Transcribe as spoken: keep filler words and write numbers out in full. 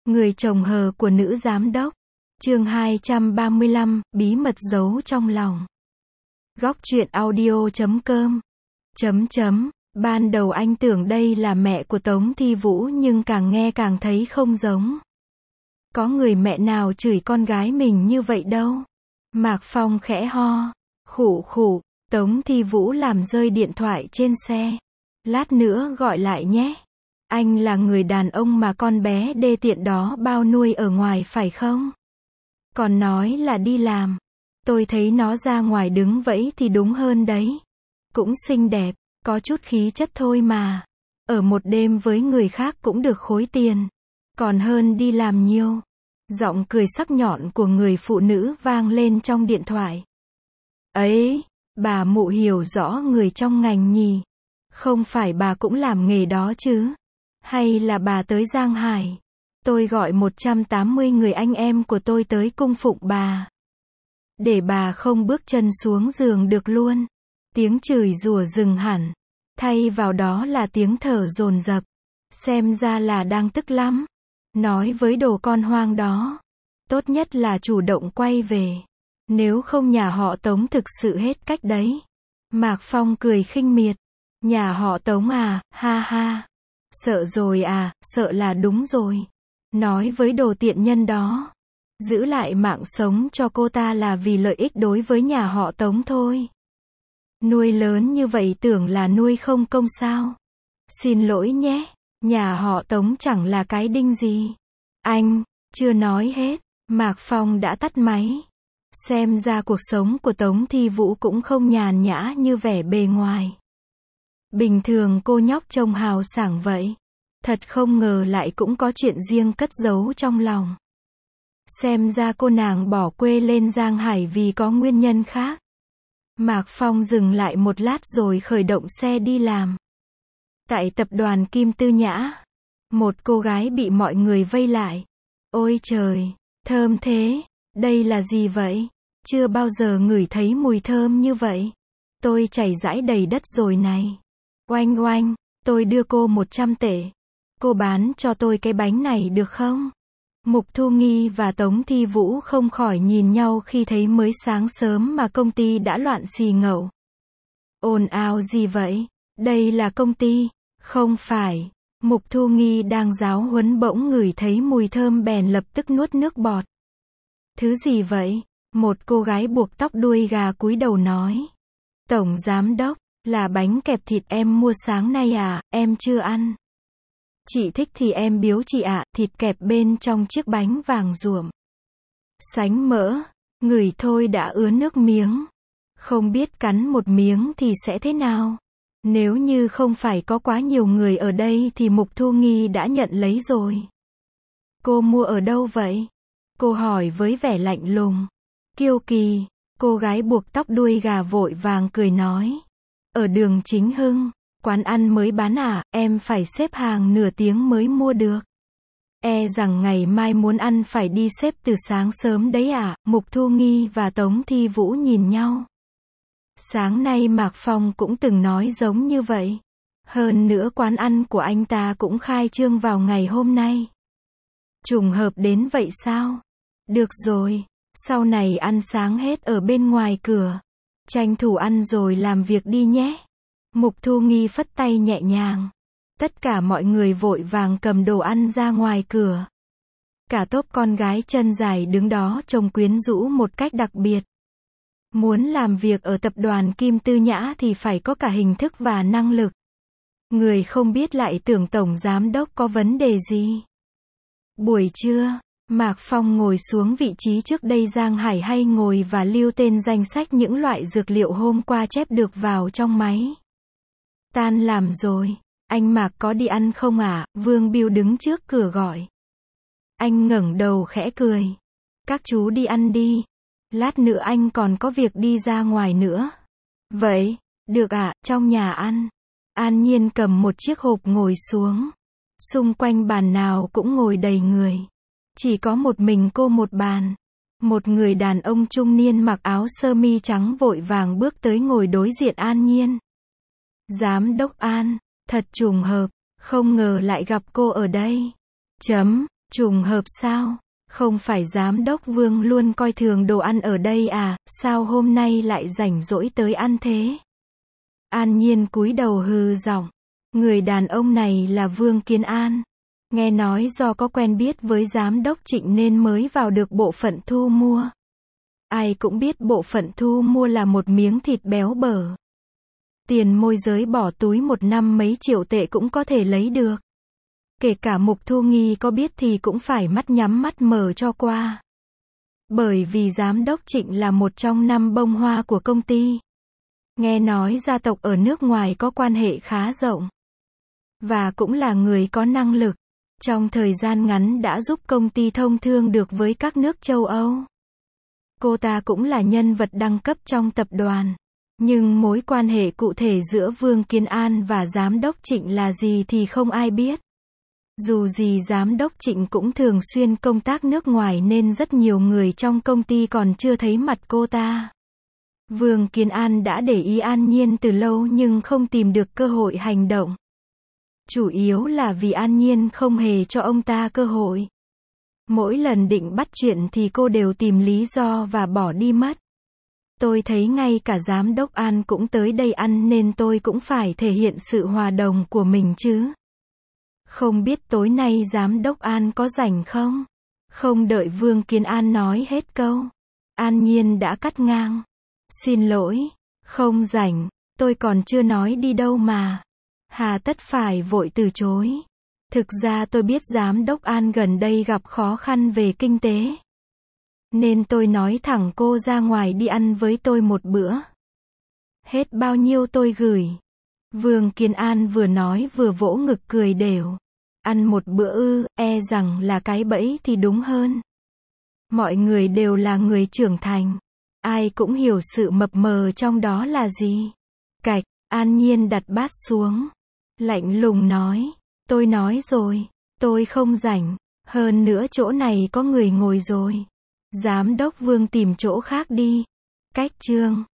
Người chồng hờ của nữ giám đốc. Chương hai trăm ba mươi lăm, bí mật giấu trong lòng. Góc truyện audio chấm com. Chấm chấm. Ban đầu anh tưởng đây là mẹ của Tống Thi Vũ nhưng càng nghe càng thấy không giống. Có người mẹ nào chửi con gái mình như vậy đâu. Mạc Phong khẽ ho. Khụ khụ. Tống Thi Vũ làm rơi điện thoại trên xe. Lát nữa gọi lại nhé. Anh là người đàn ông mà con bé đê tiện đó bao nuôi ở ngoài phải không? Còn nói là đi làm. Tôi thấy nó ra ngoài đứng vẫy thì đúng hơn đấy. Cũng xinh đẹp, có chút khí chất thôi mà. Ở một đêm với người khác cũng được khối tiền. Còn hơn đi làm nhiều. Giọng cười sắc nhọn của người phụ nữ vang lên trong điện thoại. Ấy, bà mụ hiểu rõ người trong ngành nhỉ? Không phải bà cũng làm nghề đó chứ? Hay là bà tới Giang Hải? Tôi gọi một trăm tám mươi người anh em của tôi tới cung phụng bà. Để bà không bước chân xuống giường được luôn. Tiếng chửi rủa dừng hẳn. Thay vào đó là tiếng thở dồn dập. Xem ra là đang tức lắm. Nói với đồ con hoang đó. Tốt nhất là chủ động quay về. Nếu không nhà họ Tống thực sự hết cách đấy. Mạc Phong cười khinh miệt. Nhà họ Tống à, ha ha. Sợ rồi à, sợ là đúng rồi. Nói với đồ tiện nhân đó. Giữ lại mạng sống cho cô ta là vì lợi ích đối với nhà họ Tống thôi. Nuôi lớn như vậy tưởng là nuôi không công sao. Xin lỗi nhé, nhà họ Tống chẳng là cái đinh gì. Anh, chưa nói hết, Mạc Phong đã tắt máy. Xem ra cuộc sống của Tống Thi Vũ cũng không nhàn nhã như vẻ bề ngoài. Bình thường cô nhóc trông hào sảng vậy. Thật không ngờ lại cũng có chuyện riêng cất giấu trong lòng. Xem ra cô nàng bỏ quê lên Giang Hải vì có nguyên nhân khác. Mạc Phong dừng lại một lát rồi khởi động xe đi làm. Tại tập đoàn Kim Tư Nhã, một cô gái bị mọi người vây lại. Ôi trời, thơm thế, đây là gì vậy? Chưa bao giờ ngửi thấy mùi thơm như vậy. Tôi chảy rãi đầy đất rồi này. Oanh oanh, tôi đưa cô một trăm tệ. Cô bán cho tôi cái bánh này được không? Mục Thu Nghi và Tống Thi Vũ không khỏi nhìn nhau khi thấy mới sáng sớm mà công ty đã loạn xì ngầu. Ồn ào gì vậy? Đây là công ty. Không phải. Mục Thu Nghi đang giáo huấn bỗng ngửi thấy mùi thơm bèn lập tức nuốt nước bọt. Thứ gì vậy? Một cô gái buộc tóc đuôi gà cúi đầu nói. Tổng giám đốc, là bánh kẹp thịt em mua sáng nay à, em chưa ăn. Chị thích thì em biếu chị ạ, thịt kẹp bên trong chiếc bánh vàng ruộm. Sánh mỡ, ngửi thôi đã ứa nước miếng. Không biết cắn một miếng thì sẽ thế nào. Nếu như không phải có quá nhiều người ở đây thì Mục Thu Nghi đã nhận lấy rồi. Cô mua ở đâu vậy? Cô hỏi với vẻ lạnh lùng. Kiêu kỳ, cô gái buộc tóc đuôi gà vội vàng cười nói. Ở đường Chính Hưng. Quán ăn mới bán à, em phải xếp hàng nửa tiếng mới mua được. E rằng ngày mai muốn ăn phải đi xếp từ sáng sớm đấy à, Mục Thu Nghi và Tống Thi Vũ nhìn nhau. Sáng nay Mạc Phong cũng từng nói giống như vậy. Hơn nữa quán ăn của anh ta cũng khai trương vào ngày hôm nay. Trùng hợp đến vậy sao? Được rồi, sau này ăn sáng hết ở bên ngoài cửa. Tranh thủ ăn rồi làm việc đi nhé. Mục Thu Nghi phất tay nhẹ nhàng. Tất cả mọi người vội vàng cầm đồ ăn ra ngoài cửa. Cả tốp con gái chân dài đứng đó trông quyến rũ một cách đặc biệt. Muốn làm việc ở tập đoàn Kim Tư Nhã thì phải có cả hình thức và năng lực. Người không biết lại tưởng tổng giám đốc có vấn đề gì. Buổi trưa, Mạc Phong ngồi xuống vị trí trước đây Giang Hải hay ngồi và lưu tên danh sách những loại dược liệu hôm qua chép được vào trong máy. Tan làm rồi, anh Mạc có đi ăn không ạ? À? Vương Biêu đứng trước cửa gọi. Anh ngẩng đầu khẽ cười. Các chú đi ăn đi. Lát nữa anh còn có việc đi ra ngoài nữa. Vậy, được ạ, à, trong nhà ăn. An Nhiên cầm một chiếc hộp ngồi xuống. Xung quanh bàn nào cũng ngồi đầy người. Chỉ có một mình cô một bàn. Một người đàn ông trung niên mặc áo sơ mi trắng vội vàng bước tới ngồi đối diện An Nhiên. Giám đốc An, thật trùng hợp, không ngờ lại gặp cô ở đây. Chấm, Trùng hợp sao? Không phải giám đốc Vương luôn coi thường đồ ăn ở đây à, sao hôm nay lại rảnh rỗi tới ăn thế? An Nhiên cúi đầu hừ giọng. Người đàn ông này là Vương Kiến An. Nghe nói do có quen biết với giám đốc Trịnh nên mới vào được bộ phận thu mua. Ai cũng biết bộ phận thu mua là một miếng thịt béo bở. Tiền môi giới bỏ túi một năm mấy triệu tệ cũng có thể lấy được. Kể cả Mục Thu Nghi có biết thì cũng phải mắt nhắm mắt mở cho qua. Bởi vì giám đốc Trịnh là một trong năm bông hoa của công ty. Nghe nói gia tộc ở nước ngoài có quan hệ khá rộng. Và cũng là người có năng lực. Trong thời gian ngắn đã giúp công ty thông thương được với các nước châu Âu. Cô ta cũng là nhân vật đẳng cấp trong tập đoàn. Nhưng mối quan hệ cụ thể giữa Vương Kiến An và giám đốc Trịnh là gì thì không ai biết. Dù gì giám đốc Trịnh cũng thường xuyên công tác nước ngoài nên rất nhiều người trong công ty còn chưa thấy mặt cô ta. Vương Kiến An đã để ý An Nhiên từ lâu nhưng không tìm được cơ hội hành động. Chủ yếu là vì An Nhiên không hề cho ông ta cơ hội. Mỗi lần định bắt chuyện thì cô đều tìm lý do và bỏ đi mất. Tôi thấy ngay cả giám đốc An cũng tới đây ăn nên tôi cũng phải thể hiện sự hòa đồng của mình chứ. Không biết tối nay giám đốc An có rảnh không? Không đợi Vương Kiến An nói hết câu. An Nhiên đã cắt ngang. Xin lỗi, không rảnh, tôi còn chưa nói đi đâu mà. Hà tất phải vội từ chối. Thực ra tôi biết giám đốc An gần đây gặp khó khăn về kinh tế. Nên tôi nói thẳng cô ra ngoài đi ăn với tôi một bữa. Hết bao nhiêu tôi gửi. Vương Kiến An vừa nói vừa vỗ ngực cười đều. Ăn một bữa ư, e rằng là cái bẫy thì đúng hơn. Mọi người đều là người trưởng thành. Ai cũng hiểu sự mập mờ trong đó là gì. Cạch, An Nhiên đặt bát xuống. Lạnh lùng nói. Tôi nói rồi, tôi không rảnh. Hơn nữa chỗ này có người ngồi rồi. Giám đốc Vương tìm chỗ khác đi. Cách chương.